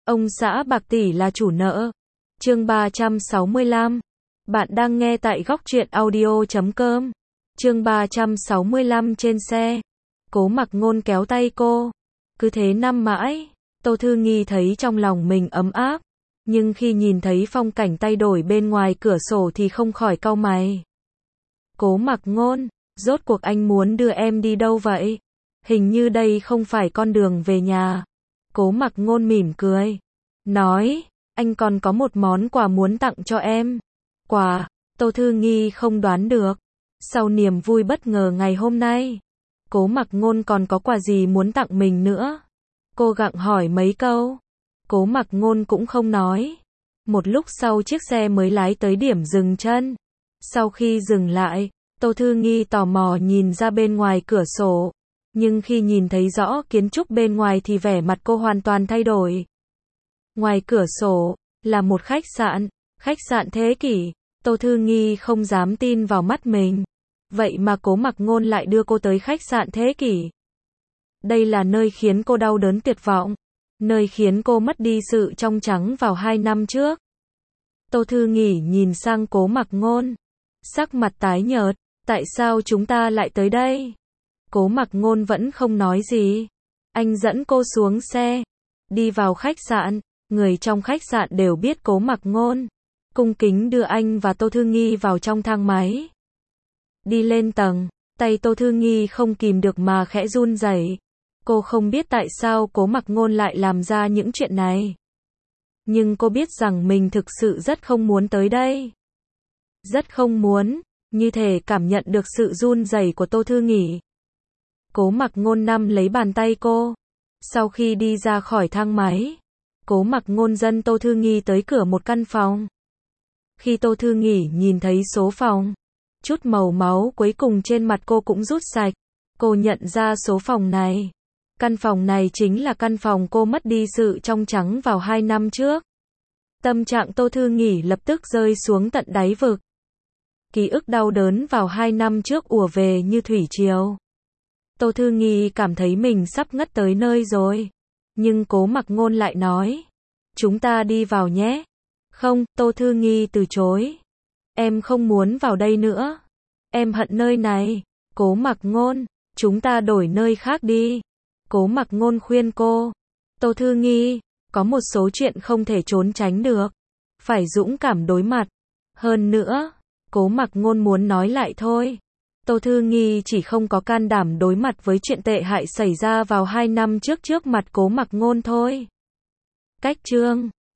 Ông xã bạc tỷ là chủ nợ. Chương 365. Bạn đang nghe tại góc truyện audio.com. Chương 365 trên xe. Cố Mặc Ngôn kéo tay cô. Cứ thế năm mãi. Tô Thư Nghi thấy trong lòng mình ấm áp. Nhưng khi nhìn thấy phong cảnh thay đổi bên ngoài cửa sổ thì không khỏi cau mày. Cố Mặc Ngôn, rốt cuộc anh muốn đưa em đi đâu vậy? Hình như đây không phải con đường về nhà. Cố Mặc Ngôn mỉm cười. Nói, anh còn có một món quà muốn tặng cho em. Quà? Tô Thư Nghi không đoán được. Sau niềm vui bất ngờ ngày hôm nay, Cố Mặc Ngôn còn có quà gì muốn tặng mình nữa? Cô gặng hỏi mấy câu. Cố Mặc Ngôn cũng không nói. Một lúc sau chiếc xe mới lái tới điểm dừng chân. Sau khi dừng lại, Tô Thư Nghi tò mò nhìn ra bên ngoài cửa sổ. Nhưng khi nhìn thấy rõ kiến trúc bên ngoài thì vẻ mặt cô hoàn toàn thay đổi. Ngoài cửa sổ, là một khách sạn thế kỷ. Tô Thư Nghi không dám tin vào mắt mình. Vậy mà Cố Mặc Ngôn lại đưa cô tới khách sạn thế kỷ. Đây là nơi khiến cô đau đớn tuyệt vọng. Nơi khiến cô mất đi sự trong trắng vào 2 năm trước. Tô Thư Nghi nhìn sang Cố Mặc Ngôn. Sắc mặt tái nhợt. Tại sao chúng ta lại tới đây? Cố Mặc Ngôn vẫn không nói gì. Anh dẫn cô xuống xe. Đi vào khách sạn. Người trong khách sạn đều biết Cố Mặc Ngôn. Cung kính đưa anh và Tô Thư Nghi vào trong thang máy. Đi lên tầng. Tay Tô Thư Nghi không kìm được mà khẽ run rẩy. Cô không biết tại sao Cố Mặc Ngôn lại làm ra những chuyện này. Nhưng cô biết rằng mình thực sự rất không muốn tới đây. Rất không muốn. Như thể cảm nhận được sự run rẩy của Tô Thư Nghi. Cố Mặc Ngôn nắm lấy bàn tay cô. Sau khi đi ra khỏi thang máy, Cố Mặc Ngôn dẫn Tô Thư Nghi tới cửa một căn phòng. Khi Tô Thư Nghi nhìn thấy số phòng, chút màu máu cuối cùng trên mặt cô cũng rút sạch. Cô nhận ra số phòng này. Căn phòng này chính là căn phòng cô mất đi sự trong trắng vào 2 năm trước. Tâm trạng Tô Thư Nghi lập tức rơi xuống tận đáy vực. Ký ức đau đớn vào 2 năm trước ùa về như thủy triều. Tô Thư Nghi cảm thấy mình sắp ngất tới nơi rồi. Nhưng Cố Mặc Ngôn lại nói. Chúng ta đi vào nhé. Không, Tô Thư Nghi từ chối. Em không muốn vào đây nữa. Em hận nơi này. Cố Mặc Ngôn, chúng ta đổi nơi khác đi. Cố Mặc Ngôn khuyên cô. Tô Thư Nghi, có một số chuyện không thể trốn tránh được. Phải dũng cảm đối mặt. Hơn nữa, Cố Mặc Ngôn muốn nói lại thôi. Tô Thư Nghi chỉ không có can đảm đối mặt với chuyện tệ hại xảy ra vào 2 năm trước mặt Cố Mặc Ngôn thôi. Cách chương